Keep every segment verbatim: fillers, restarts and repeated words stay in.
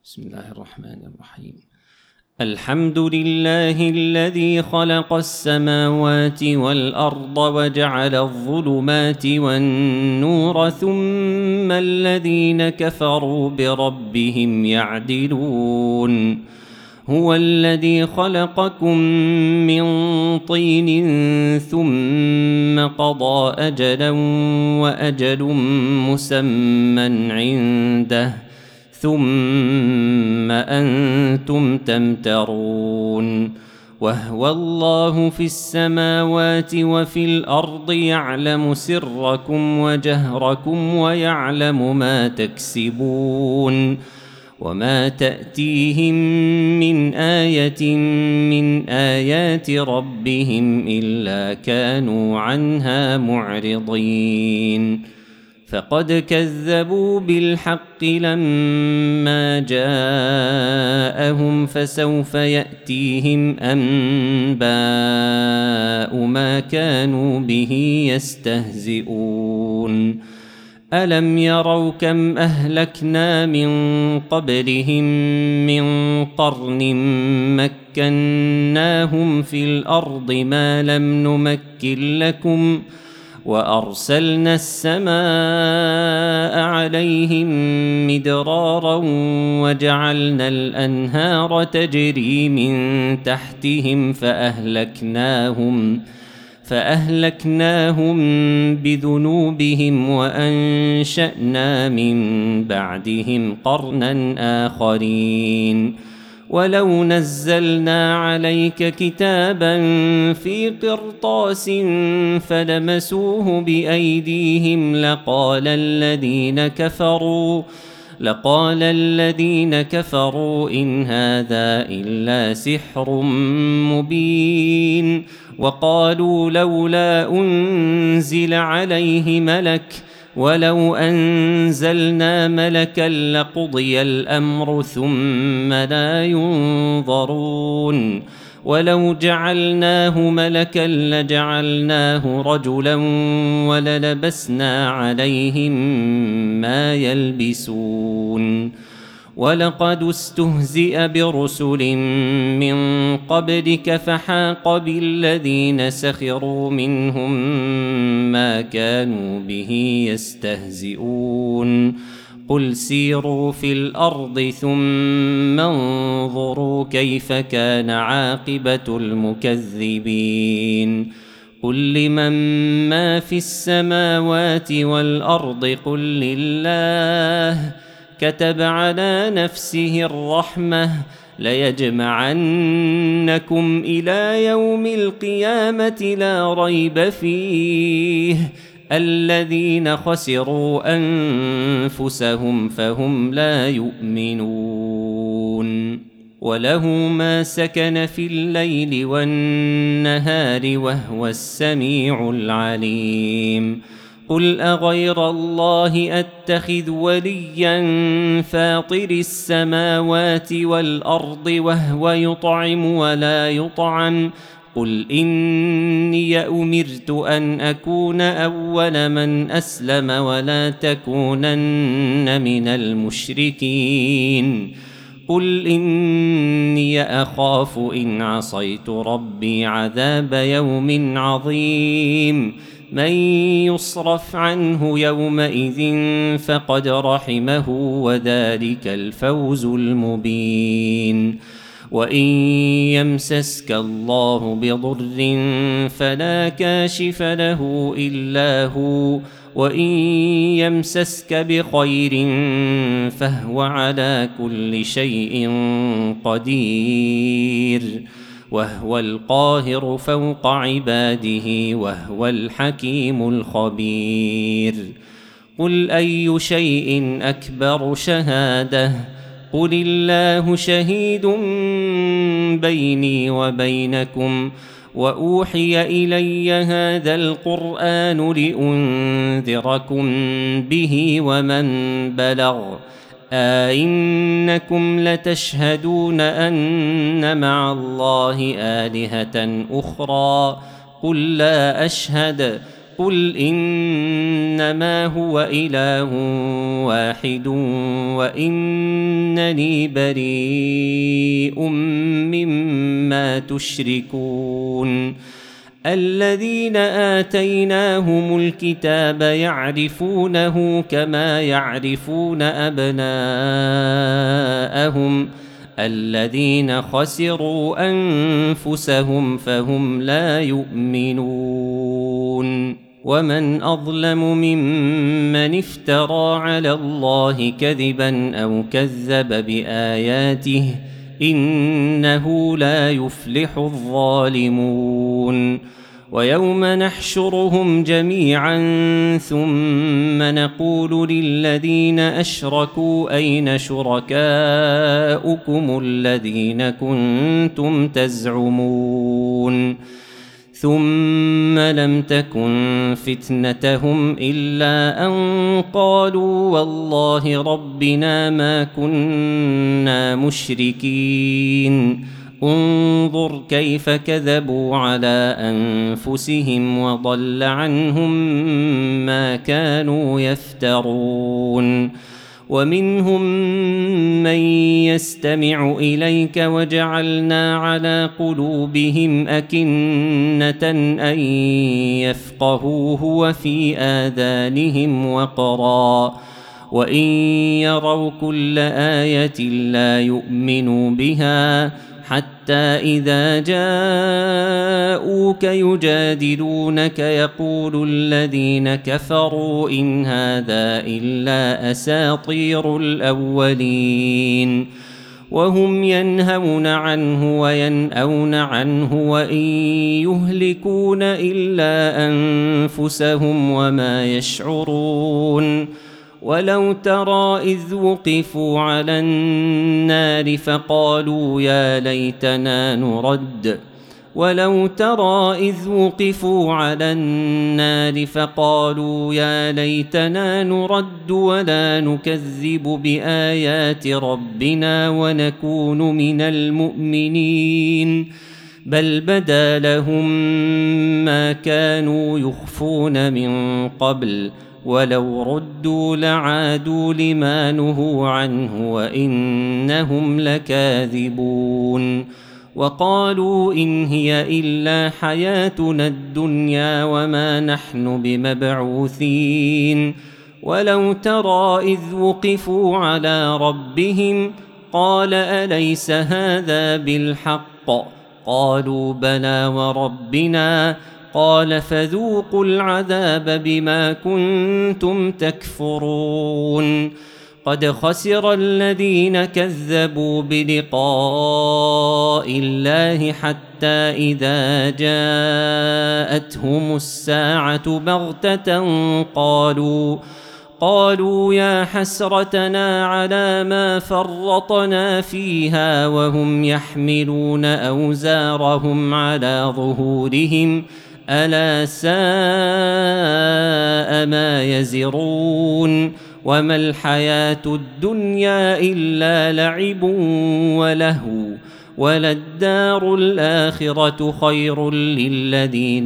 بسم الله الرحمن الرحيم. الحمد لله الذي خلق السماوات والأرض وجعل الظلمات والنور ثم الذين كفروا بربهم يعدلون. هو الذي خلقكم من طين ثم قضى أجلا وأجل مسمى عنده ثم أنتم تمترون. وهو الله في السماوات وفي الأرض يعلم سركم وجهركم ويعلم ما تكسبون. وما تأتيهم من آية من آيات ربهم إلا كانوا عنها معرضين. فقد كذبوا بالحق لما جاءهم فسوف يأتيهم أنباء ما كانوا به يستهزئون. ألم يروا كم أهلكنا من قبلهم من قرن مكناهم في الأرض ما لم نمكن لكم وأرسلنا السماء عليهم مدرارا وجعلنا الأنهار تجري من تحتهم فأهلكناهم فأهلكناهم بذنوبهم وأنشأنا من بعدهم قرنا آخرين. ولو نزلنا عليك كتابا في قرطاس فلمسوه بأيديهم لقال الذين كفروا لقال الذين كفروا إن هذا إلا سحر مبين. وقالوا لولا أنزل عليه ملك ولو أنزلنا ملكا لقضي الأمر ثم لا ينظرون. ولو جعلناه ملكا لجعلناه رجلا وللبسنا عليهم ما يلبسون. ولقد استهزئ برسل من قبلك فحاق بالذين سخروا منهم ما كانوا به يستهزئون. قل سيروا في الأرض ثم انظروا كيف كان عاقبة المكذبين. قل لمن ما في السماوات والأرض قل لله كتب على نفسه الرحمة ليجمعنكم إلى يوم القيامة لا ريب فيه الذين خسروا أنفسهم فهم لا يؤمنون. وله ما سكن في الليل والنهار وهو السميع العليم. قل أغير الله أتخذ وليا فاطر السماوات والأرض وهو يطعم ولا يطعم قل إني أمرت أن أكون أول من أسلم ولا تكونن من المشركين. قل إني أخاف إن عصيت ربي عذاب يوم عظيم. من يصرف عنه يومئذ فقد رحمه وذلك الفوز المبين. وإن يمسسك الله بضر فلا كاشف له إلا هو وإن يمسسك بخير فهو على كل شيء قدير. وهو القاهر فوق عباده وهو الحكيم الخبير. قل أي شيء أكبر شهادة قل الله شهيد بيني وبينكم وأوحي إلي هذا القرآن لأنذركم به ومن بلغ أئنكم لتشهدون أن مع الله آلهة أخرى قل لا أشهد قل إنما هو إله واحد وإنني بريء مما تشركون الذين آتيناهم الكتاب يعرفونه كما يعرفون أبناءهم الذين خسروا أنفسهم فهم لا يؤمنون ومن أظلم ممن افترى على الله كذبا أو كذب بآياته إنه لا يفلح الظالمون ويوم نحشرهم جميعا ثم نقول للذين أشركوا أين شركاؤكم الذين كنتم تزعمون ثم لم تكن فتنتهم إلا أن قالوا والله ربنا ما كنا مشركين انظر كيف كذبوا على أنفسهم وضل عنهم ما كانوا يفترون ومنهم من يستمع إليك وجعلنا على قلوبهم أكنة أن يفقهوه وفي آذانهم وقرا وإن يروا كل آية لا يؤمنوا بها حتى إذا جاءوك يجادلونك يقول الذين كفروا إن هذا إلا أساطير الأولين وهم ينهون عنه وينأون عنه وإن يهلكون إلا أنفسهم وما يشعرون ولو ترى إذ وقفوا على النار فقالوا يا ليتنا نرد ولو ترى إذ وقفوا على النار فقالوا يا ليتنا نرد ولا نكذب بآيات ربنا ونكون من المؤمنين بل بدا لهم ما كانوا يخفون من قبل ولو ردوا لعادوا لما نهوا عنه وإنهم لكاذبون وقالوا إن هي إلا حياتنا الدنيا وما نحن بمبعوثين ولو ترى إذ وقفوا على ربهم قال أليس هذا بالحق قالوا بلى وربنا قال فذوقوا العذاب بما كنتم تكفرون قد خسر الذين كذبوا بلقاء الله حتى إذا جاءتهم الساعة بغتة قالوا قالوا يا حسرتنا على ما فرطنا فيها وهم يحملون أوزارهم على ظهورهم ألا ساء ما يزرون وما الحياة الدنيا إلا لعب ولهو وللدار الآخرة خير للذين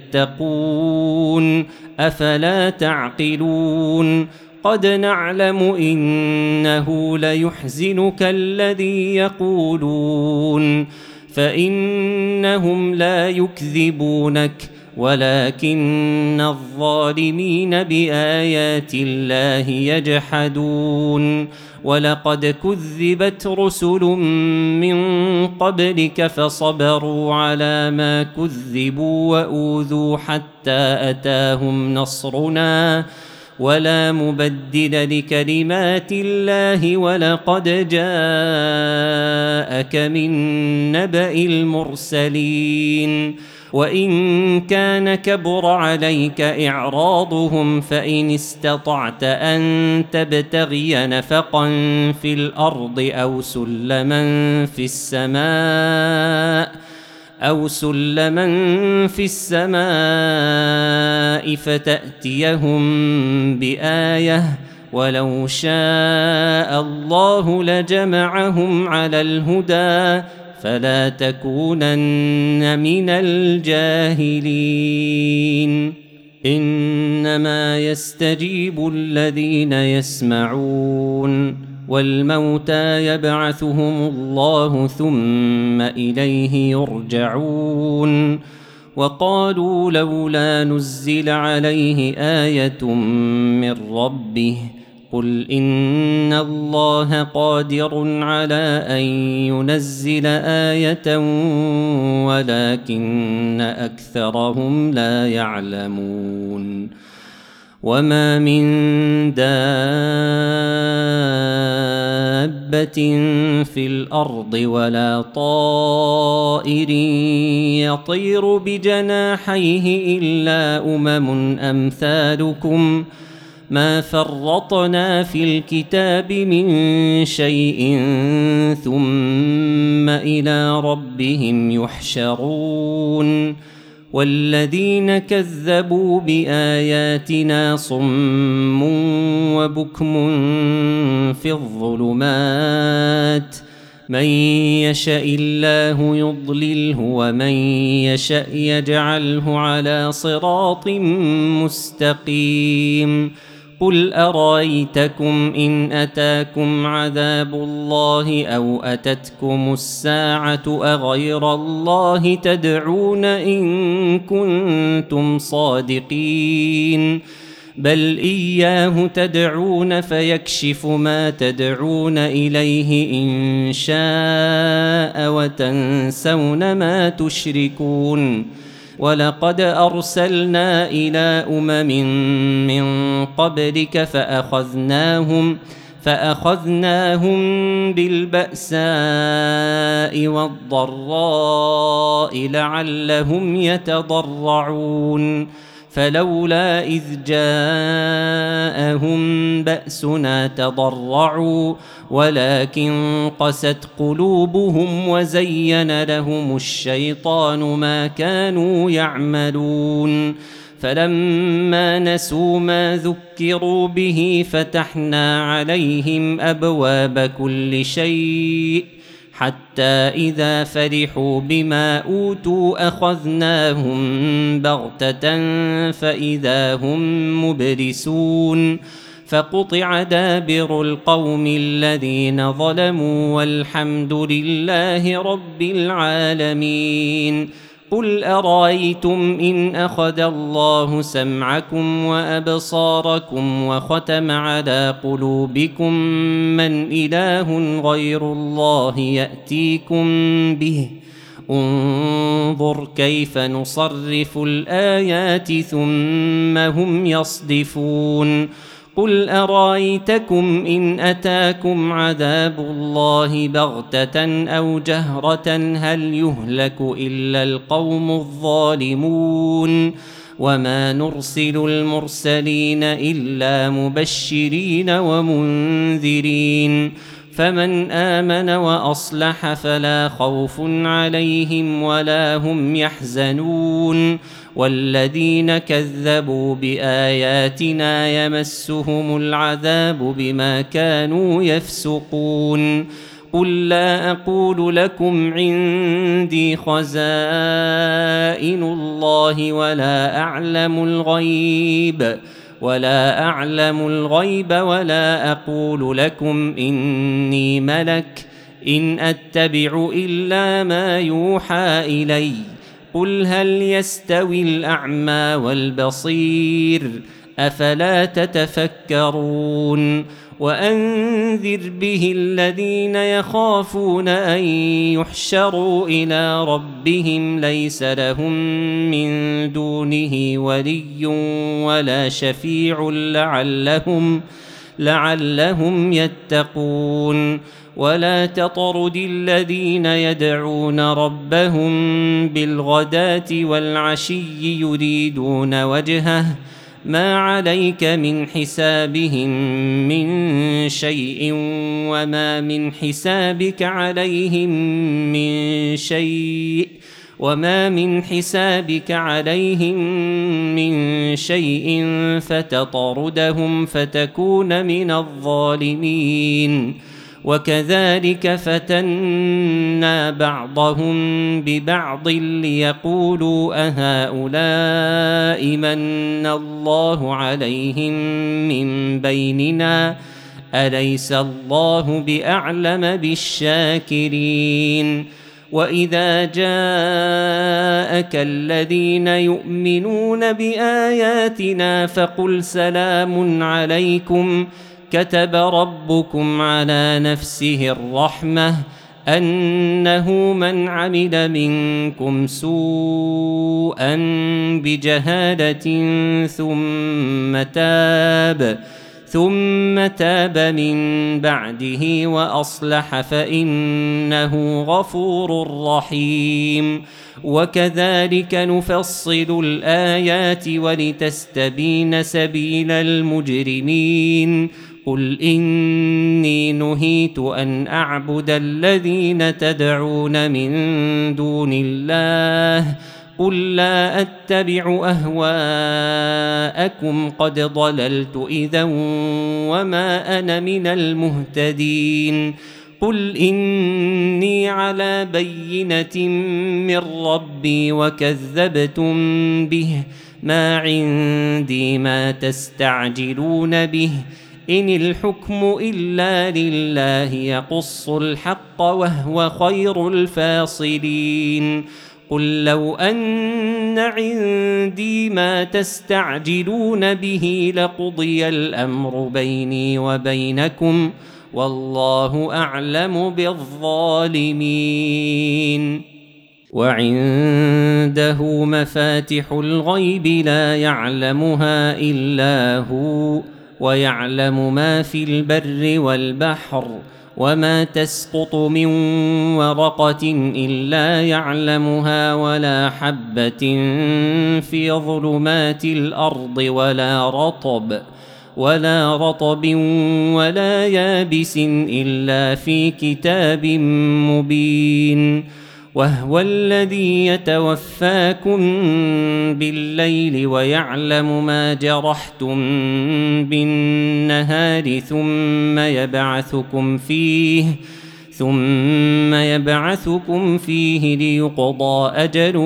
يتقون أفلا تعقلون قد نعلم إنه ليحزنك الذي يقولون فإنهم لا يكذبونك ولكن الظالمين بآيات الله يجحدون ولقد كذبت رسل من قبلك فصبروا على ما كذبوا وأوذوا حتى أتاهم نصرنا ولا مبدل لكلمات الله ولقد جاءك من نبأ المرسلين وإن كان كبر عليك إعراضهم فإن استطعت أن تبتغي نفقا في الأرض أو سلما في السماء أو سلما في السماء فتأتيهم بآية ولو شاء الله لجمعهم على الهدى فلا تكونن من الجاهلين إنما يستجيب الذين يسمعون والموتى يبعثهم الله ثم إليه يرجعون وقالوا لولا نزل عليه آية من ربه قل إن الله قادر على أن ينزل آية ولكن أكثرهم لا يعلمون وما من دابة في الأرض ولا طائر يطير بجناحيه إلا أمم أمثالكم ما فرطنا في الكتاب من شيء ثم إلى ربهم يحشرون والذين كذبوا بآياتنا صم وبكم في الظلمات من يشاء الله يضلله ومن يشاء يجعله على صراط مستقيم قل أرأيتكم إن أتاكم عذاب الله أو أتتكم الساعة أغير الله تدعون إن كنتم صادقين بل إياه تدعون فيكشف ما تدعون إليه إن شاء وتنسون ما تشركون ولقد أرسلنا إلى أمم من قبلك فأخذناهم فأخذناهم بالبأساء والضراء لعلهم يتضرعون فلولا إذ جاءهم بأسنا تضرعوا ولكن قست قلوبهم وزين لهم الشيطان ما كانوا يعملون فلما نسوا ما ذكروا به فتحنا عليهم أبواب كل شيء حتى إذا فرحوا بما أوتوا أخذناهم بغتة فإذا هم مبلسون فقطع دابر القوم الذين ظلموا والحمد لله رب العالمين قل أرأيتم إن أخذ الله سمعكم وأبصاركم وختم على قلوبكم من إله غير الله يأتيكم به انظر كيف نصرف الآيات ثم هم يصدفون قل أرأيتكم إن أتاكم عذاب الله بغتة أو جهرة هل يهلك إلا القوم الظالمون وما نرسل المرسلين إلا مبشرين ومنذرين فمن آمن وأصلح فلا خوف عليهم ولا هم يحزنون والذين كذبوا بآياتنا يمسهم العذاب بما كانوا يفسقون قل لا أقول لكم عندي خزائن الله ولا أعلم الغيب ولا أعلم الغيب ولا أقول لكم إني ملك إن أتبع إلا ما يوحى إلي قل هل يستوي الأعمى والبصير أفلا تتفكرون وأنذر به الذين يخافون أن يحشروا إلى ربهم ليس لهم من دونه ولي ولا شفيع لعلهم لعلهم يتقون ولا تطرد الذين يدعون ربهم بالغداة والعشي يريدون وجهه ما عليك من حسابهم من شيء وما من حسابك عليهم من شيء وما من حسابك عليهم من شيء فتطردهم فتكون من الظالمين وكذلك فتنا بعضهم ببعض ليقولوا أهؤلاء من الله عليهم من بيننا أليس الله بأعلم بالشاكرين وإذا جاءك الذين يؤمنون بآياتنا فقل سلام عليكم كتب ربكم على نفسه الرحمة أنه من عمل منكم سوءا بجهالة ثم تاب ثم تاب من بعده وأصلح فإنه غفور رحيم وكذلك نفصل الآيات ولتستبين سبيل المجرمين قل إني نهيت أن أعبد الذين تدعون من دون الله قل لا أتبع أهواءكم قد ضللت إذا وما أنا من المهتدين قل إني على بينة من ربي وكذبتم به ما عندي ما تستعجلون به إن الحكم إلا لله يقص الحق وهو خير الفاصلين قل لو أن عندي ما تستعجلون به لقضي الأمر بيني وبينكم والله أعلم بالظالمين وعنده مفاتح الغيب لا يعلمها إلا هو ويعلم ما في البر والبحر وما تسقط من ورقة إلا يعلمها ولا حبة في ظلمات الأرض ولا رطب ولا رطب ولا يابس إلا في كتاب مبين وهو الذي يتوفاكم بالليل ويعلم ما جرحتم بالنهار ثم يبعثكم فيه ثم يبعثكم فيه ليقضى أجل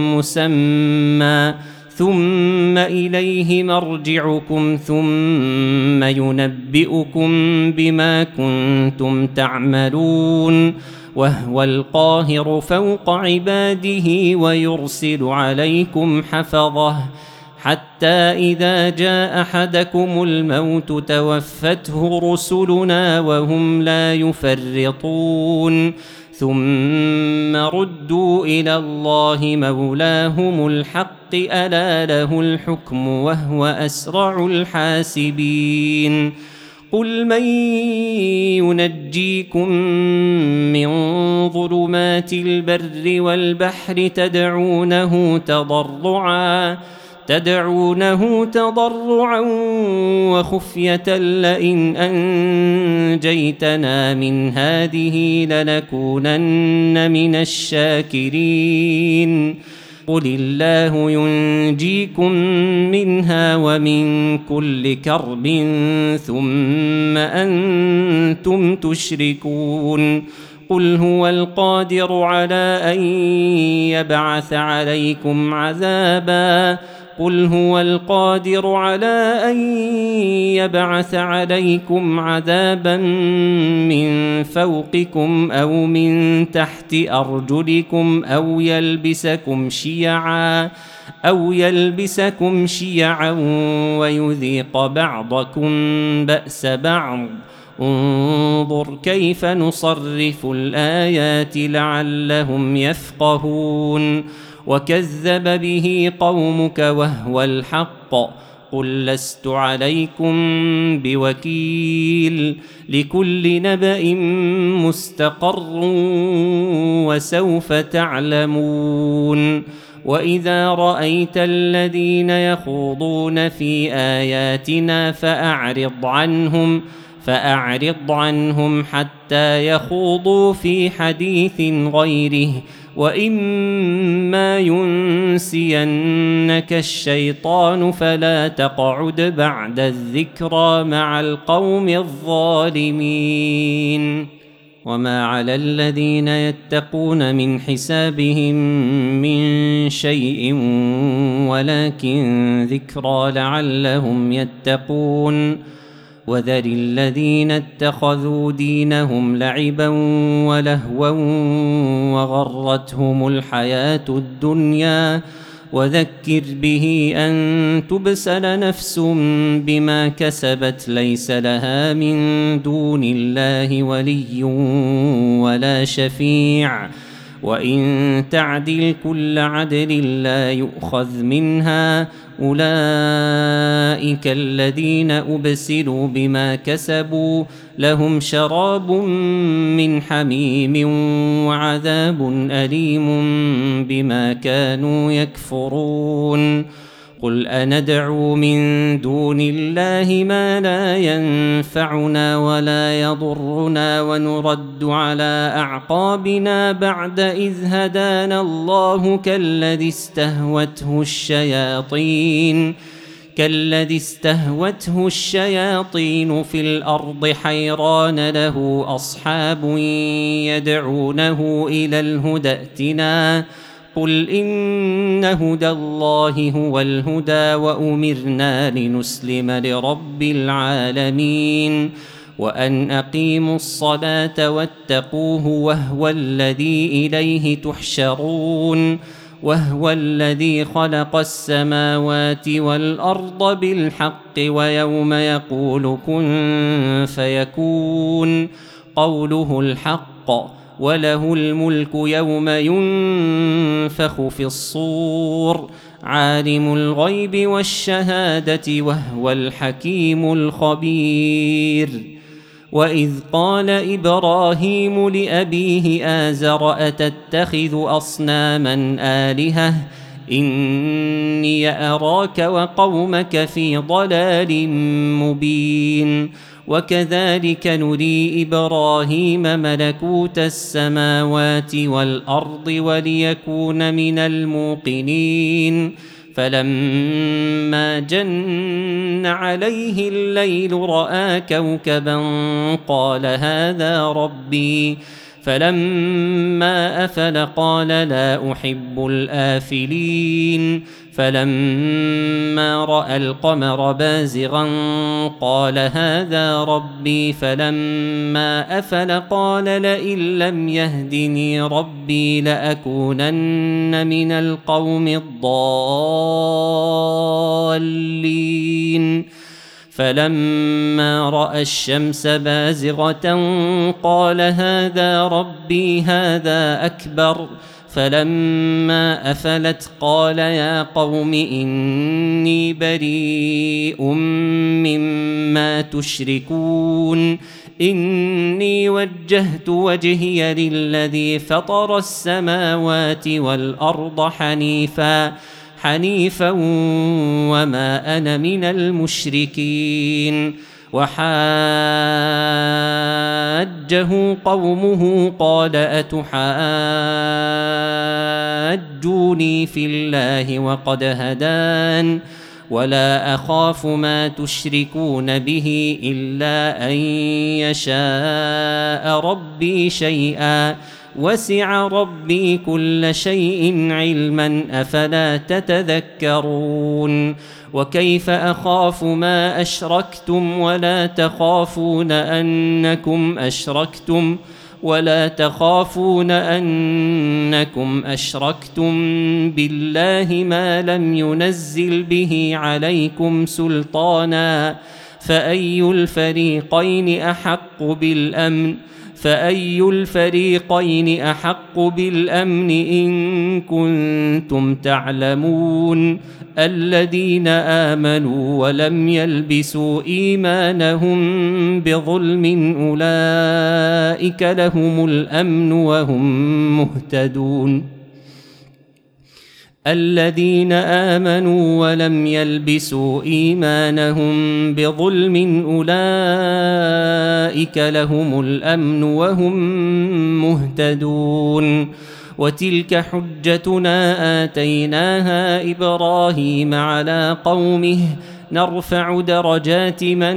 مسمى ثم إليه مرجعكم ثم ينبئكم بما كنتم تعملون وهو القاهر فوق عباده ويرسل عليكم حفظه حتى إذا جاء أحدكم الموت توفته رسلنا وهم لا يفرطون ثم ردوا إلى الله مولاهم الحق ألا له الحكم وهو أسرع الحاسبين قل من ينجيكم من ظلمات البر والبحر تدعونه تضرعا تدعونه تضرعا وخفية لئن أنجيتنا من هذه لنكونن من الشاكرين قل الله ينجيكم منها ومن كل كرب ثم أنتم تشركون قل هو القادر على أن يبعث عليكم عذابا قل هو القادر على أن يبعث عليكم عذابا من فوقكم أو من تحت أرجلكم أو يلبسكم شيعا أو يلبسكم شيعا ويذيق بعضكم بأس بعض انظر كيف نصرف الآيات لعلهم يفقهون وكذب به قومك وهو الحق قل لست عليكم بوكيل لكل نبأ مستقر وسوف تعلمون وإذا رأيت الذين يخوضون في آياتنا فأعرض عنهم فأعرض عنهم حتى يخوضوا في حديث غيره وإما ينسينك الشيطان فلا تقعد بعد الذكرى مع القوم الظالمين. وما على الذين يتقون من حسابهم من شيء ولكن ذكرى لعلهم يتقون. وذر الذين اتخذوا دينهم لعبا ولهوا وغرتهم الحياة الدنيا وذكر به أن تبسل نفس بما كسبت ليس لها من دون الله ولي ولا شفيع وإن تعدل كل عدل لا يؤخذ منها أولئك الذين أبسلوا بما كسبوا لهم شراب من حميم وعذاب أليم بما كانوا يكفرون. قل أندعو من دون الله ما لا ينفعنا ولا يضرنا ونرد على أعقابنا بعد إذ هدانا الله كالذي استهوته الشياطين كالذي استهوته الشياطين في الأرض حيران له أصحاب يدعونه إلى الهدى ائتنا قل إن هدى الله هو الهدى وأمرنا لنسلم لرب العالمين وأن أقيموا الصلاة واتقوه وهو الذي إليه تحشرون وهو الذي خلق السماوات والأرض بالحق ويوم يقول كن فيكون قوله الحق وله الملك يوم ينفخ في الصور عالم الغيب والشهادة وهو الحكيم الخبير. وإذ قال إبراهيم لأبيه آزر أتتخذ أصناما آلهة إني أراك وقومك في ضلال مبين. وكذلك نري إبراهيم ملكوت السماوات والأرض وليكون من الموقنين فلما جن عليه الليل رأى كوكبا قال هذا ربي فلما أفل قال لا أحب الآفلين فلما رأى القمر بازغا قال هذا ربي فلما أفل قال لئن لم يهدني ربي لأكونن من القوم الضالين فلما رأى الشمس بازغة قال هذا ربي هذا أكبر فلما أفلت قال يا قوم إني بريء مما تشركون إني وجهت وجهي للذي فطر السماوات والأرض حنيفا حنيفا وما أنا من المشركين. وحاجه قومه قال أتحاجوني في الله وقد هدان ولا أخاف ما تشركون به إلا أن يشاء ربي شيئا وسع ربي كل شيء علما أفلا تتذكرون. وكيف أخاف ما أشركتم ولا تخافون أنكم أشركتم ولا تخافون أنكم أشركتم بالله ما لم ينزل به عليكم سلطانا فأي الفريقين أحق بالأمن فأي الفريقين أحق بالأمن إن كنتم تعلمون. الذين آمنوا ولم يلبسوا إيمانهم بظلم أولئك لهم الأمن وهم مهتدون. الذين آمنوا ولم يلبسوا إيمانهم بظلم أولئك لهم الأمن وهم مهتدون. وتلك حجتنا آتيناها إبراهيم على قومه نرفع درجات من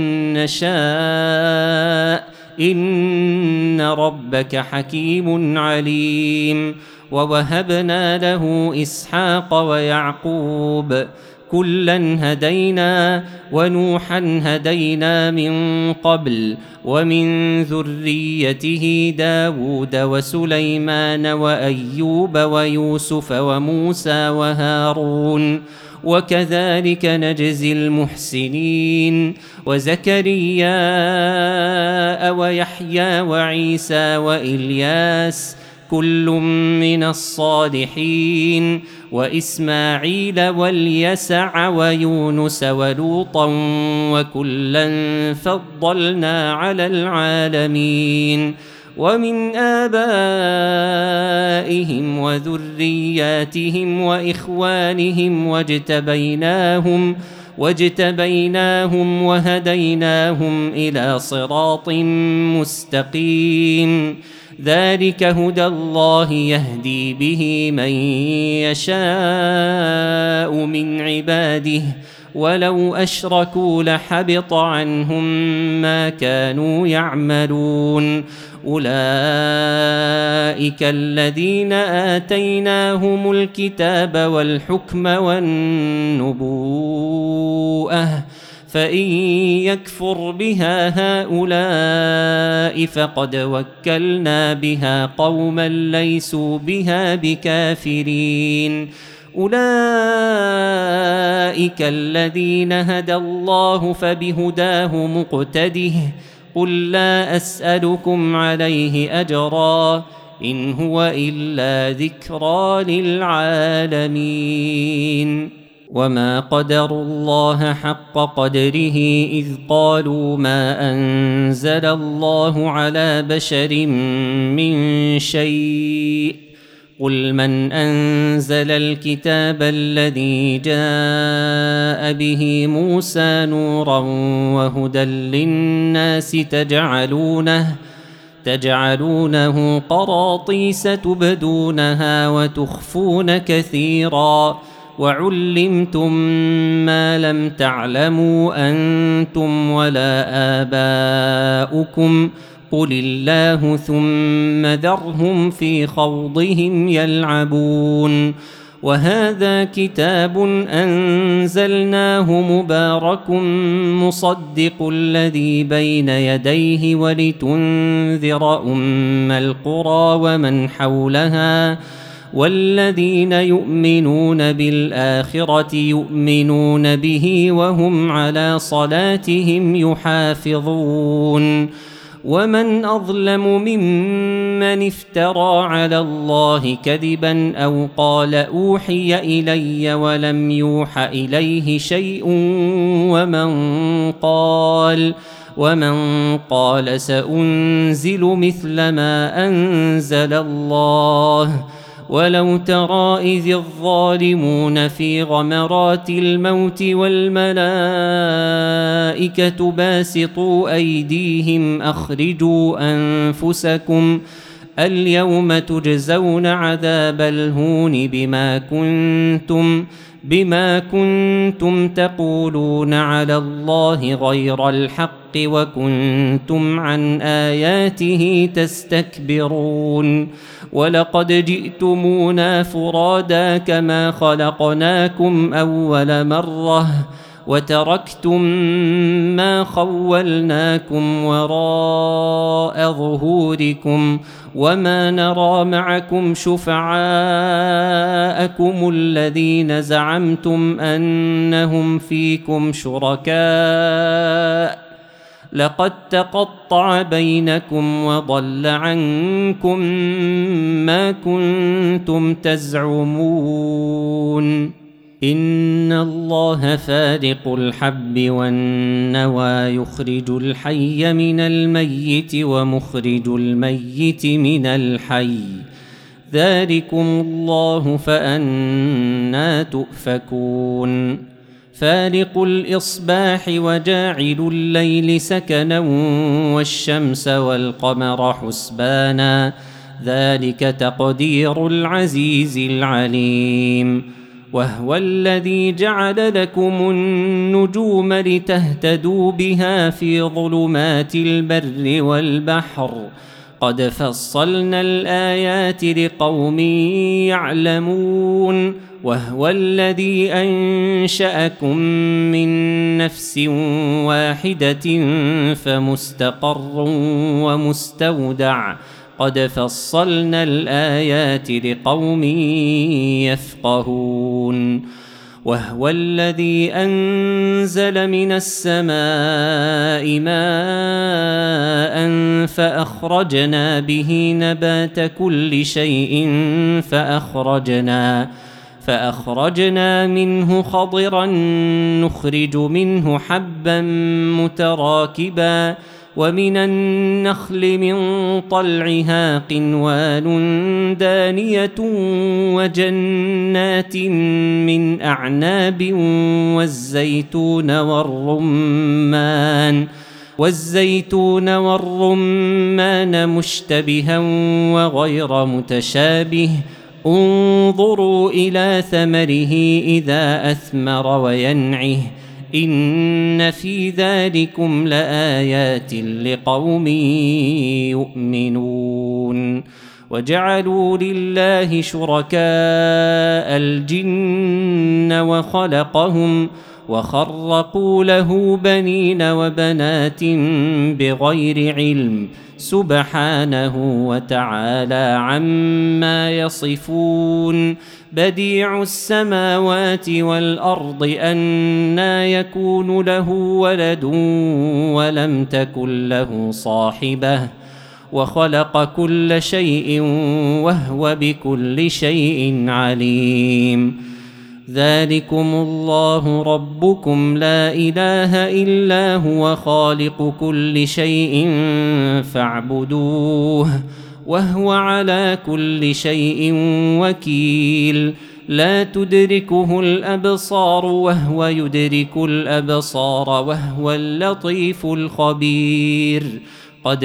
نشاء إن ربك حكيم عليم. ووهبنا له إسحاق ويعقوب كلا هدينا ونوحا هدينا من قبل ومن ذريته داود وسليمان وأيوب ويوسف وموسى وهارون وكذلك نجزي المحسنين. وزكريا ويحيى وعيسى وإلياس كل من الصالحين وإسماعيل واليسع ويونس ولوطا وكلا فضلنا على العالمين. ومن آبائهم وذرياتهم وإخوانهم واجتبيناهم واجتبيناهم وهديناهم إلى صراط مستقيم. ذلك هدى الله يهدي به من يشاء من عباده ولو أشركوا لحبط عنهم ما كانوا يعملون. أولئك الذين آتيناهم الكتاب والحكم والنبوءة فإن يكفر بها هؤلاء فقد وكلنا بها قوما ليسوا بها بكافرين. أولئك الذين هدى الله فبهداه مقتده قل لا أسألكم عليه أجرا إن هو إلا ذكرى للعالمين. وما قدروا الله حق قدره إذ قالوا ما أنزل الله على بشر من شيء قل من أنزل الكتاب الذي جاء به موسى نورا وهدى للناس تجعلونه تجعلونه قراطيس تبدونها وتخفون كثيرا وعلمتم ما لم تعلموا أنتم ولا آباؤكم قل الله ثم ذرهم في خوضهم يلعبون. وهذا كتاب أنزلناه مبارك مصدق الذي بين يديه ولتنذر أم القرى ومن حولها والذين يؤمنون بالآخرة يؤمنون به وهم على صلاتهم يحافظون. ومن أظلم ممن افترى على الله كذبا أو قال أوحي إلي ولم يوح إليه شيء ومن قال ومن قال سأنزل مثل ما أنزل الله. ولو ترى إذ الظالمون في غمرات الموت والملائكة باسطوا أيديهم أخرجوا أنفسكم اليوم تجزون عذاب الهون بما كنتم بما كنتم تقولون على الله غير الحق وكنتم عن آياته تستكبرون. ولقد جئتمونا فرادا كما خلقناكم أول مرة وتركتم ما خولناكم وراء ظهوركم وما نرى معكم شفعاءكم الذين زعمتم أنهم فيكم شركاء لقد تقطع بينكم وضل عنكم ما كنتم تزعمون. إن الله فارق الحب والنوى يخرج الحي من الميت ومخرج الميت من الحي ذلكم الله فأنى تؤفكون. فارق الإصباح وجاعل الليل سكنا والشمس والقمر حسبانا ذلك تقدير العزيز العليم. وهو الذي جعل لكم النجوم لتهتدوا بها في ظلمات البر والبحر قد فصلنا الآيات لقوم يعلمون. وهو الذي أنشأكم من نفس واحدة فمستقر ومستودع قد فصلنا الآيات لقوم يفقهون. وهو الذي أنزل من السماء ماء فأخرجنا به نبات كل شيء فأخرجنا فأخرجنا منه خضرا نخرج منه حبا متراكبا ومن النخل من طلعها قنوان دانية وجنات من أعناب والزيتون والرمان والزيتون والرمان مشتبها وغير متشابه انظروا إلى ثمره إذا أثمر وينعه إن في ذلكم لآيات لقوم يؤمنون. وجعلوا لله شركاء الجن وخلقهم وخرقوا له بنين وبنات بغير علم سبحانه وتعالى عما يصفون. بديع السماوات والأرض أنى يكون له ولد ولم تكن له صاحبة وخلق كل شيء وهو بكل شيء عليم. ذلكم الله ربكم لا إله إلا هو خالق كل شيء فاعبدوه وهو على كل شيء وكيل. لا تدركه الأبصار وهو يدرك الأبصار وهو اللطيف الخبير. قد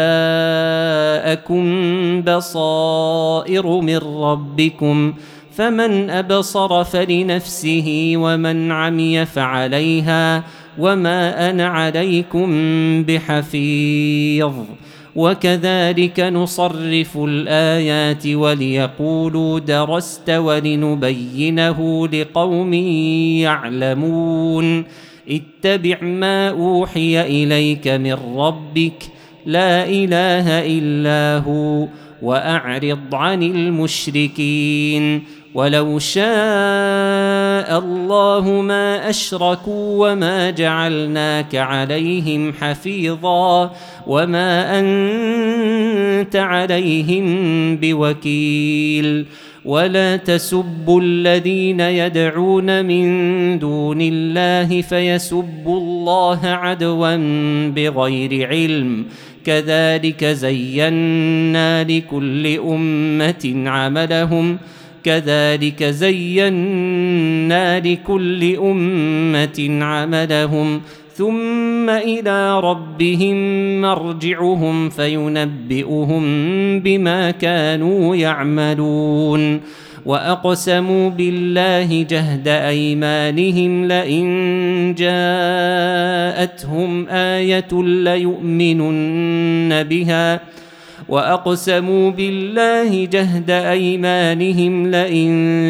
جاءكم بصائر من ربكم فمن أبصر فلنفسه ومن عمي فعليها وما أنا عليكم بحفيظ. وكذلك نصرف الآيات وليقولوا درست ولنبينه لقوم يعلمون. اتبع ما أوحي إليك من ربك لا إله إلا هو وأعرض عن المشركين. ولو شاء الله ما أشركوا وما جعلناك عليهم حفيظا وما أنت عليهم بوكيل. ولا تسبوا الذين يدعون من دون الله فيسبوا الله عدوا بغير علم كذلك زينا لكل أمة عملهم كذلك زينا لكل أمة عملهم ثم إلى ربهم مرجعهم فينبئهم بما كانوا يعملون. وأقسموا بالله جهد أيمانهم لئن جاءتهم آية ليؤمنن بها وأقسموا بالله جهد أيمانهم لئن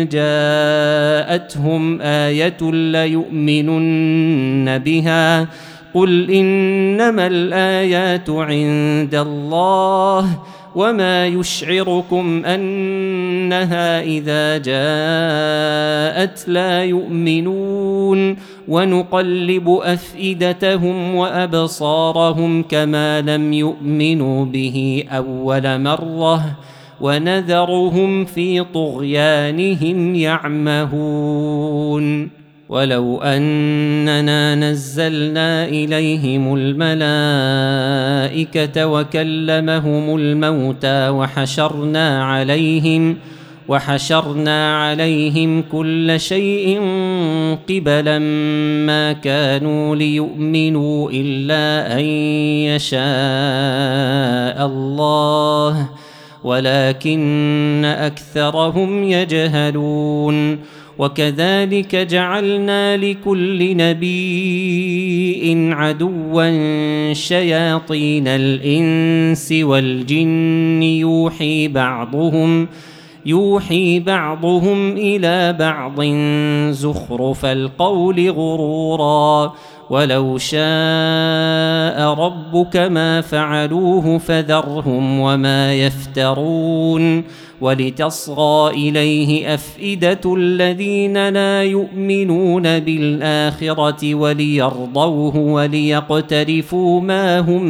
جاءتهم آية ليؤمنن بها قل إنما الآيات عند الله وما يشعركم أنها إذا جاءت لا يؤمنون. ونقلب أفئدتهم وأبصارهم كما لم يؤمنوا به أول مرة ونذرهم في طغيانهم يعمهون. ولو أننا نزلنا إليهم الملائكة وكلمهم الموتى وحشرنا عليهم وحشرنا عليهم كل شيء قبلا ما كانوا ليؤمنوا إلا أن يشاء الله ولكن أكثرهم يجهلون. وكذلك جعلنا لكل نبي عدوا شياطين الإنس والجن يوحي بعضهم يوحي بعضهم إلى بعض زخرف القول غرورا ولو شاء ربك ما فعلوه فذرهم وما يفترون ولتصغى إليه أفئدة الذين لا يؤمنون بالآخرة وليرضوه وليقترفوا ما هم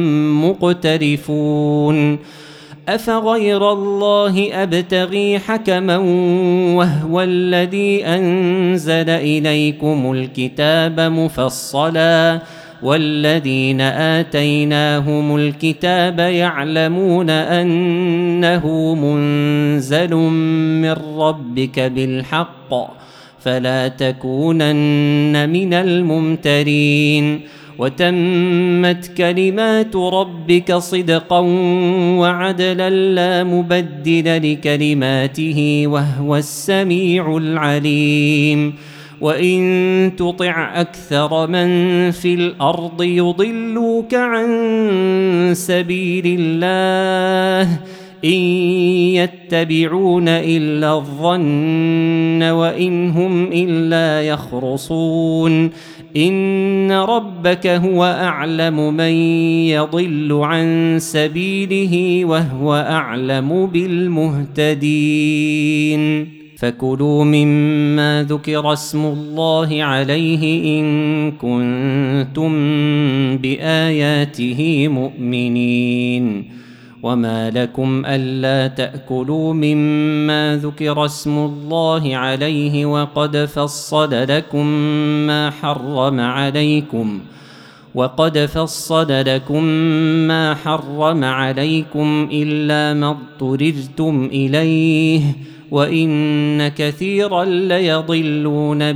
مقترفون. أفغير الله أبتغي حكما وهو الذي أنزل إليكم الكتاب مفصلا والذين آتيناهم الكتاب يعلمون أنه منزل من ربك بالحق فلا تكونن من الممترين. وتمت كلمات ربك صدقا وعدلا لا مبدل لكلماته وهو السميع العليم. وإن تطع أكثر من في الأرض يضلوك عن سبيل الله إن يتبعون إلا الظن وإن هم إلا يخرصون. إن ربك هو أعلم من يضل عن سبيله وهو أعلم بالمهتدين. فكلوا مما ذكر اسم الله عليه إن كنتم بآياته مؤمنين. وما لكم ألا تأكلوا مما ذكر اسم الله عليه وقد فصل لكم ما حرم عليكم وقد فصل لكم ما حرم عليكم إلا ما اضطررتم إليه وإن كثيرا ليضلون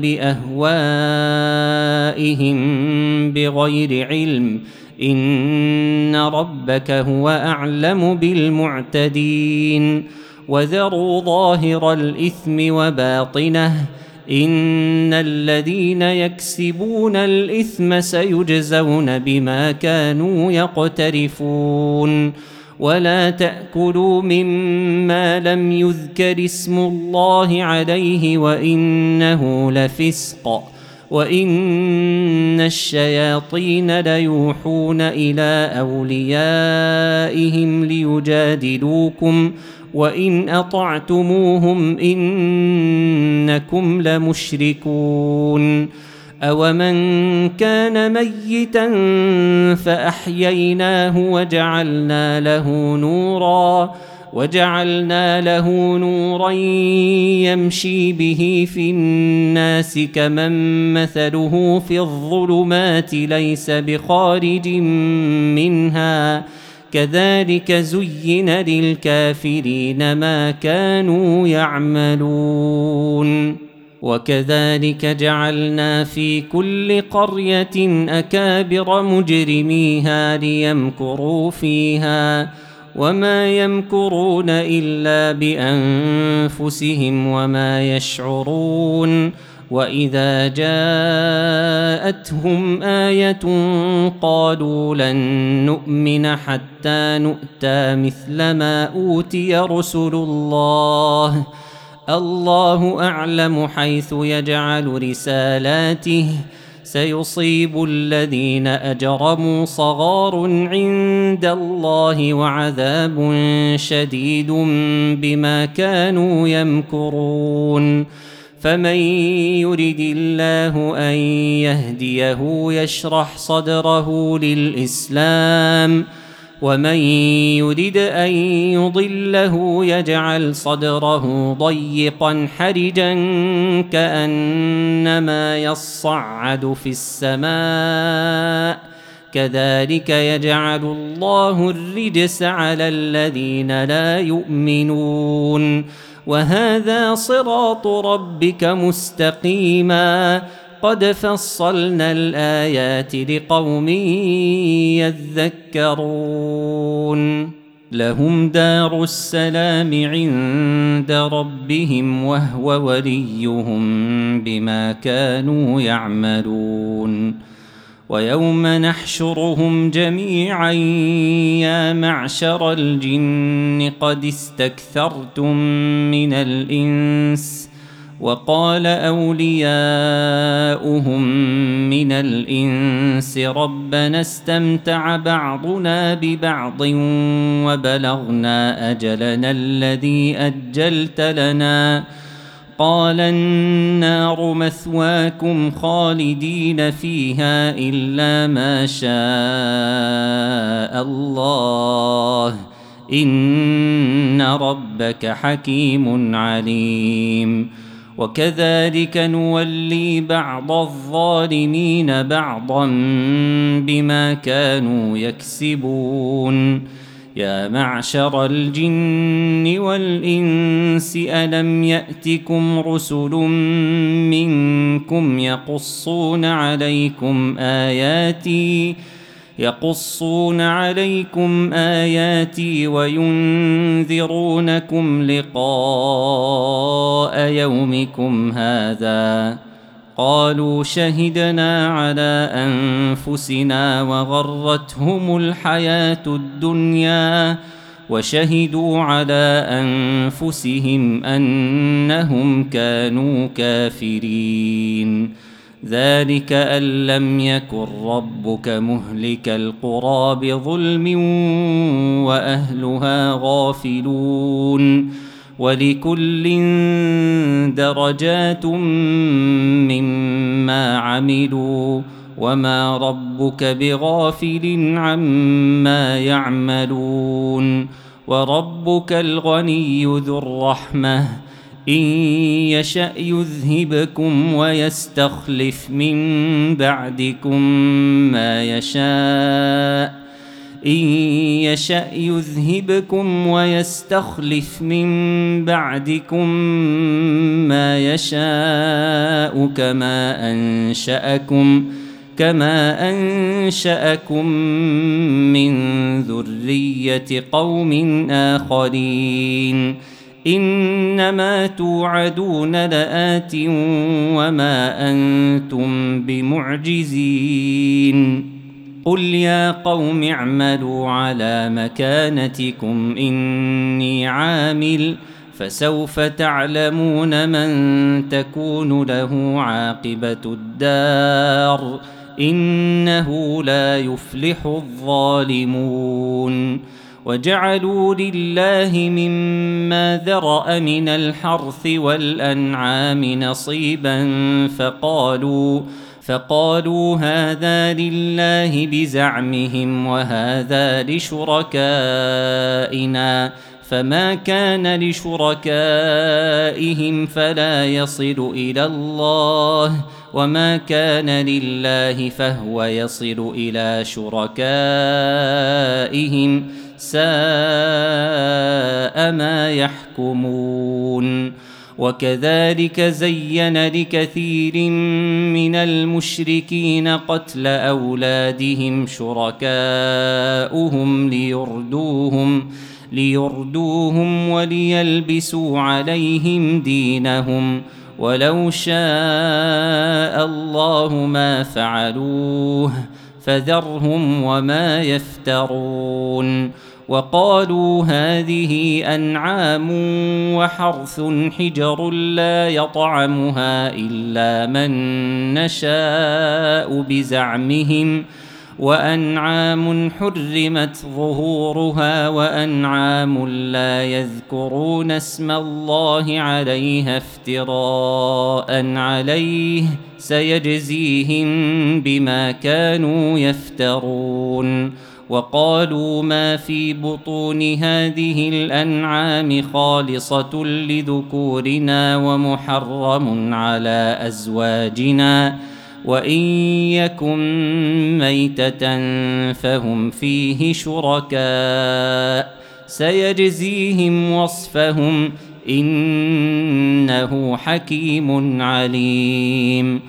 بأهوائهم بغير علم إن ربك هو أعلم بالمعتدين. وذروا ظاهر الإثم وباطنه إن الذين يكسبون الإثم سيجزون بما كانوا يقترفون. ولا تأكلوا مما لم يذكر اسم الله عليه وإنه لفسق وإن الشياطين ليوحون إلى أوليائهم ليجادلوكم وإن أطعتموهم إنكم لمشركون. أومن كان ميتا فأحييناه وجعلنا له نورا وجعلنا له نورا يمشي به في الناس كمن مثله في الظلمات ليس بخارج منها كذلك زين للكافرين ما كانوا يعملون. وكذلك جعلنا في كل قرية أكابر مجرميها ليمكروا فيها وما يمكرون إلا بأنفسهم وما يشعرون. وإذا جاءتهم آية قالوا لن نؤمن حتى نؤتى مثل ما أوتي رسل الله الله أعلم حيث يجعل رسالاته سيصيب الذين أجرموا صغار عند الله وعذاب شديد بما كانوا يمكرون. فمن يرد الله أن يهديه يشرح صدره للإسلام ومن يرد أن يضله يجعل صدره ضيقا حرجا كأنما يصعد في السماء كذلك يجعل الله الرجس على الذين لا يؤمنون. وهذا صراط ربك مستقيما قد فصلنا الآيات لقوم يذكرون. لهم دار السلام عند ربهم وهو وليهم بما كانوا يعملون. ويوم نحشرهم جميعا يا معشر الجن قد استكثرتم من الإنس، وقال أولياؤهم من الإنس ربنا استمتع بعضنا ببعض وبلغنا أجلنا الذي أجلت لنا، قال النار مثواكم خالدين فيها إلا ما شاء الله إن ربك حكيم عليم. وكذلك نولي بعض الظالمين بعضا بما كانوا يكسبون. يا معشر الجن والإنس ألم يأتكم رسل منكم يقصون عليكم آياتي يقصون عليكم آياتي وينذرونكم لقاء يومكم هذا؟ قالوا شهدنا على أنفسنا وغرتهم الحياة الدنيا وشهدوا على أنفسهم أنهم كانوا كافرين. ذلك أن لم يكن ربك مهلك القرى بظلم وأهلها غافلون، ولكل درجات مما عملوا وما ربك بغافل عما يعملون. وربك الغني ذو الرحمة إن يشأ يذهبكم ويستخلف من بعدكم ما يشاء إن يشأ يذهبكم ويستخلف من بعدكم ما يشاء كما أنشأكم كما أنشأكم من ذرية قوم آخرين. إنما توعدون لآت وما أنتم بمعجزين. قل يا قوم اعملوا على مكانتكم إني عامل فسوف تعلمون من تكون له عاقبة الدار إنه لا يفلح الظالمون. وجعلوا لله مما ذرأ من الحرث والأنعام نصيبا فقالوا فقالوا هذا لله بزعمهم وهذا لشركائنا، فما كان لشركائهم فلا يصل إلى الله وما كان لله فهو يصل إلى شركائهم ساء ما يحكمون. وكذلك زين لكثير من المشركين قتل أولادهم شركاؤهم ليردوهم ليردوهم وليلبسوا عليهم دينهم ولو شاء الله ما فعلوه فذرهم وما يفترون. وقالوا هذه أنعام وحرث حجر لا يطعمها إلا من نشاء بزعمهم وأنعام حرمت ظهورها وأنعام لا يذكرون اسم الله عليها افتراء عليه سيجزيهم بما كانوا يفترون. وقالوا ما في بطون هذه الأنعام خالصة لذكورنا ومحرم على أزواجنا وإن يكن ميتة فهم فيه شركاء سيجزيهم وصفهم إنه حكيم عليم.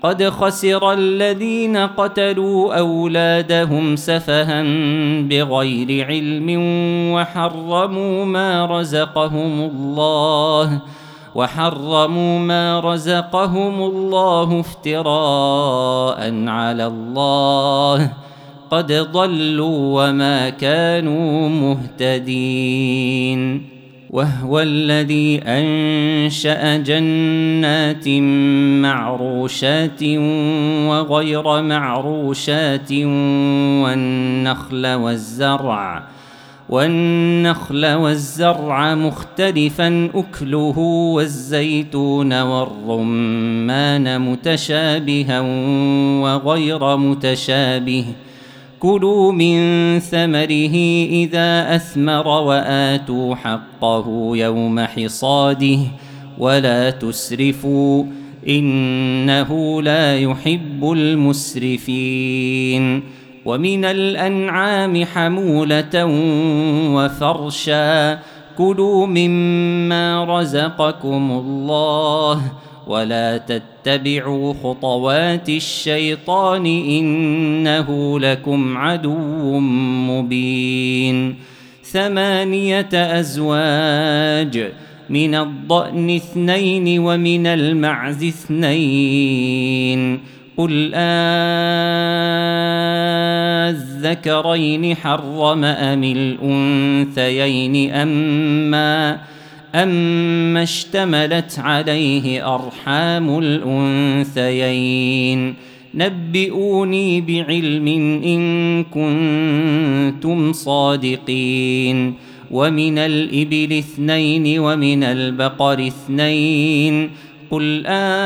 قد خسر الذين قتلوا أولادهم سفها بغير علم وحرموا ما رزقهم الله وحرموا ما رزقهم الله افتراء على الله قد ضلوا وما كانوا مهتدين. وهو الذي أنشأ جنات معروشات وغير معروشات والنخل والزرع والنخل والزرع مختلفا أكله والزيتون والرمان متشابها وغير متشابه كلوا من ثمره إذا أثمر وآتوا حقه يوم حصاده ولا تسرفوا إنه لا يحب المسرفين. ومن الأنعام حمولة وفرشا كلوا مما رزقكم الله ولا تتبعوا خطوات الشيطان إنه لكم عدو مبين. ثمانية أزواج من الضأن اثنين ومن المعز اثنين قل أذكرين حرم أم الأنثيين أما أما اشتملت عليه أرحام الأنثيين نبئوني بعلم إن كنتم صادقين. ومن الإبل اثنين ومن البقر اثنين قل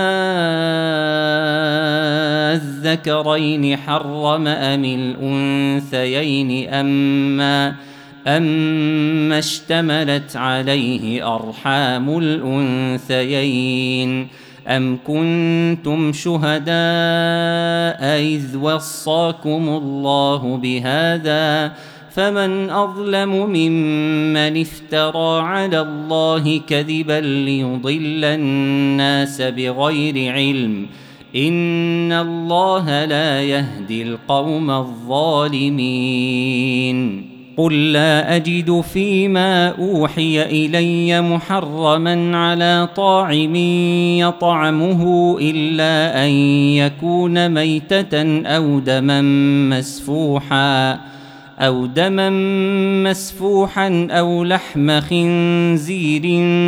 أذكرين حرم أم الأنثيين أما أما اشتملت عليه أرحام الأنثيين أم كنتم شهداء إذ وصاكم الله بهذا فمن أظلم ممن افترى على الله كذبا ليضل الناس بغير علم إن الله لا يهدي القوم الظالمين. قل لا أجد فيما أوحي إلي محرما على طاعم يطعمه إلا أن يكون ميتة أو دما مسفوحا أو دما مسفوحا أو لحم خنزير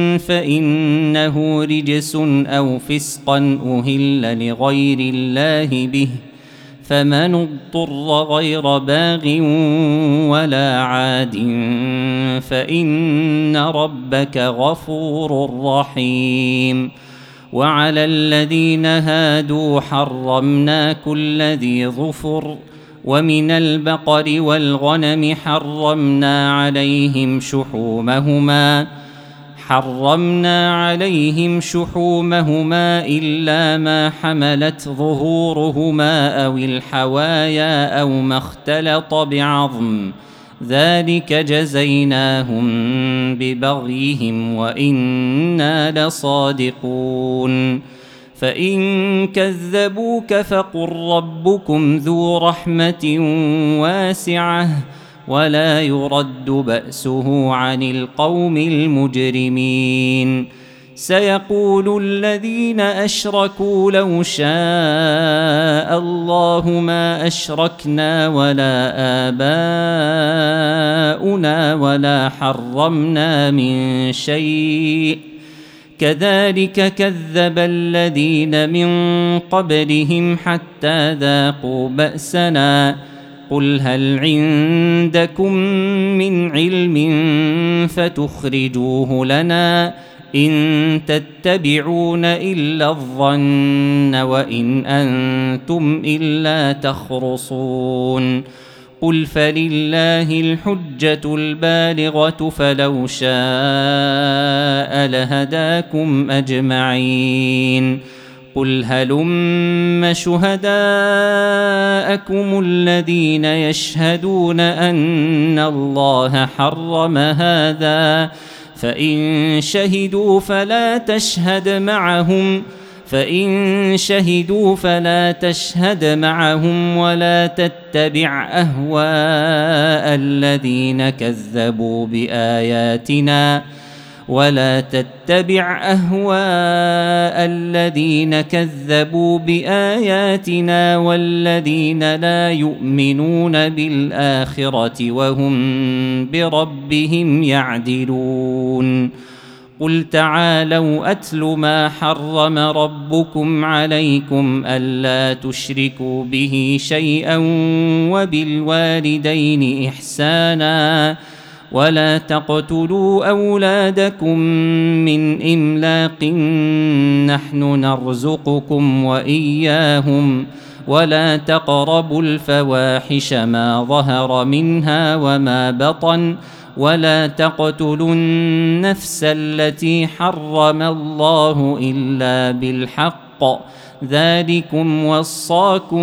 فإنه رجس أو فسقا أهل لغير الله به فمن اضطر غير باغ ولا عاد فإن ربك غفور رحيم. وعلى الذين هادوا حرمنا كل ذي ظفر ومن البقر والغنم حرمنا عليهم شحومهما حرمنا عليهم شحومهما إلا ما حملت ظهورهما أو الحوايا أو ما اختلط بعظم ذلك جزيناهم ببغيهم وإنا لصادقون. فإن كذبوك فقل ربكم ذو رحمة واسعة ولا يرد بأسه عن القوم المجرمين. سيقول الذين أشركوا لو شاء الله ما أشركنا ولا آباؤنا ولا حرمنا من شيء كذلك كذب الذين من قبلهم حتى ذاقوا بأسنا قل هل عندكم من علم فتخرجوه لنا إن تتبعون إلا الظن وإن أنتم إلا تخرصون. قل فلله الحجة البالغة فلو شاء لهداكم أجمعين. قل هلم شهداءكم الذين يشهدون أن الله حرم هذا فإن شهدوا فلا تشهد معهم فإن شهدوا فلا تشهد معهم ولا تتبع أهواء الذين كذبوا بآياتنا ولا تتبع أهواء الذين كذبوا بآياتنا والذين لا يؤمنون بالآخرة وهم بربهم يعدلون قل تعالوا أتل ما حرم ربكم عليكم ألا تشركوا به شيئا وبالوالدين إحسانا ولا تقتلوا أولادكم من إملاق نحن نرزقكم وإياهم ولا تقربوا الفواحش ما ظهر منها وما بطن ولا تقتلوا النفس التي حرم الله إلا بالحق ذلكم وصاكم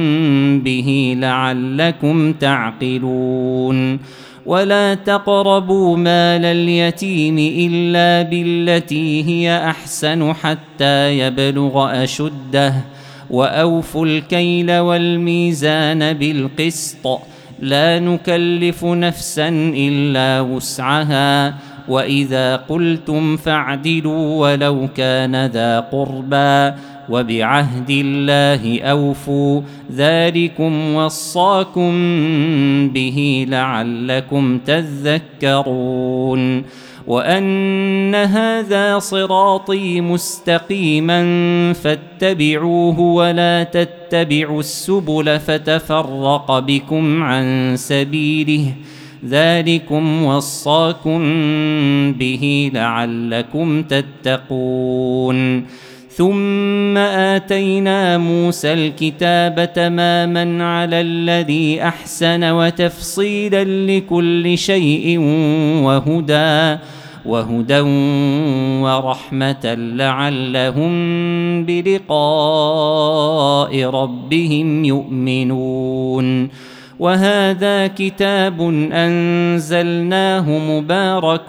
به لعلكم تعقلون ولا تقربوا مال اليتيم إلا بالتي هي أحسن حتى يبلغ أشده وأوفوا الكيل والميزان بالقسط لا نكلف نفسا إلا وسعها وإذا قلتم فاعدلوا ولو كان ذا قربى وبعهد الله أوفوا ذلكم وصاكم به لعلكم تذكرون وأن هذا صراطي مستقيما فاتبعوه ولا تتبعوا السبل فتفرق بكم عن سبيله ذلكم وصاكم به لعلكم تتقون ثم آتينا موسى الكتاب تماما على الذي أحسن وتفصيلا لكل شيء وهدى وهدى ورحمة لعلهم بلقاء ربهم يؤمنون وهذا كتاب أنزلناه مبارك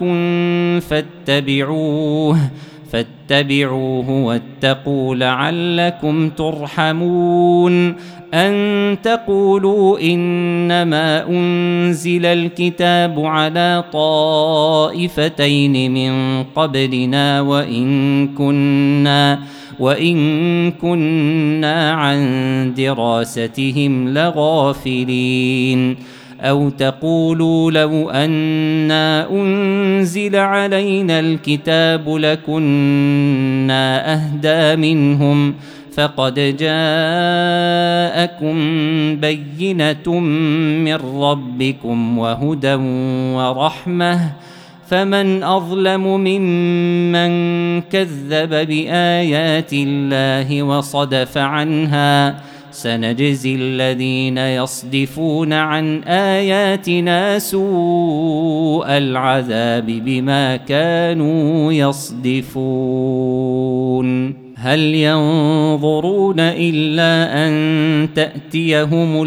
فاتبعوه فاتبعوه واتقوا لعلكم ترحمون أن تقولوا إنما أنزل الكتاب على طائفتين من قبلنا وإن كنا وإن كنا عن دراستهم لغافلين أو تقولوا لو أنا أنزل علينا الكتاب لكنا أهدى منهم فقد جاءكم بينة من ربكم وهدى ورحمة فمن أظلم ممن كذب بآيات الله وصدف عنها سنجزي الذين يصدفون عن آياتنا سوء العذاب بما كانوا يصدفون هل ينظرون إلا أن تأتيهم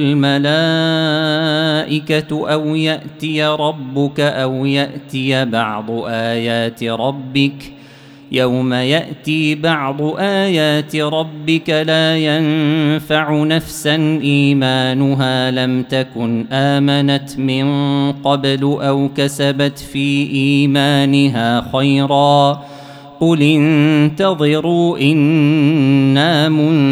الملائكة أو يأتي ربك أو يأتي بعض آيات ربك يوم يأتي بعض آيات ربك لا ينفع نفسا إيمانها لم تكن آمنت من قبل أو كسبت في إيمانها خيرا قل انتظروا إنا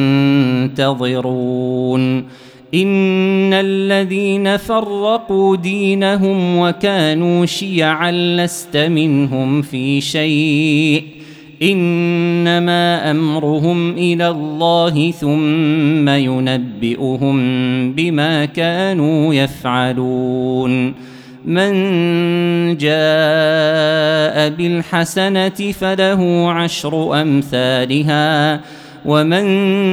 منتظرون إن الذين فرقوا دينهم وكانوا شيعا لست منهم في شيء إنما أمرهم إلى الله ثم ينبئهم بما كانوا يفعلون من جاء بالحسنة فله عشر أمثالها ومن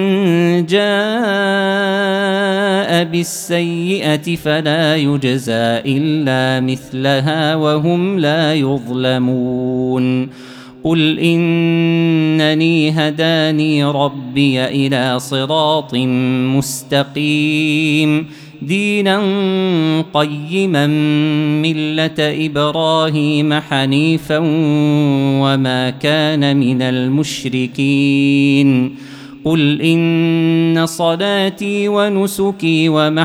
جاء بالسيئة فلا يجزى إلا مثلها وهم لا يظلمون قل إنني هداني ربي إلى صراط مستقيم دينا قيما ملة إبراهيم حنيفا وما كان من المشركين قل إن صلاتي ونسكي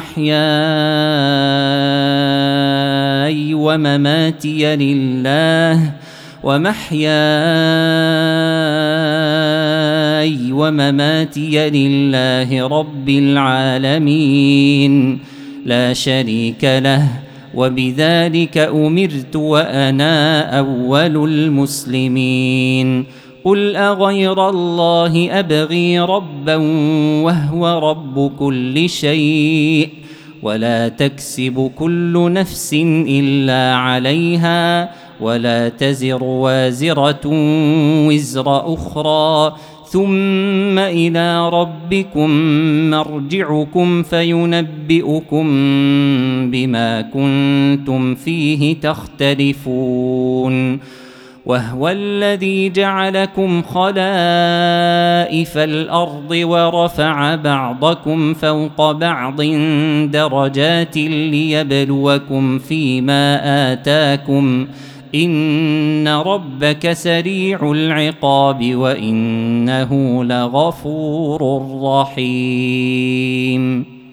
ومحياي ومماتي لله ومحياي ومماتي لله رب العالمين لا شريك له وبذلك أمرت وأنا أول المسلمين قل أغير الله أبغي ربا وهو رب كل شيء ولا تكسب كل نفس إلا عليها ولا تزر وازرة وزر أخرى ثم إلى ربكم مرجعكم فينبئكم بما كنتم فيه تختلفون وهو الذي جعلكم خلائف الأرض ورفع بعضكم فوق بعض درجات ليبلوكم فيما آتاكم إن ربك سريع العقاب وإنه لغفور رحيم.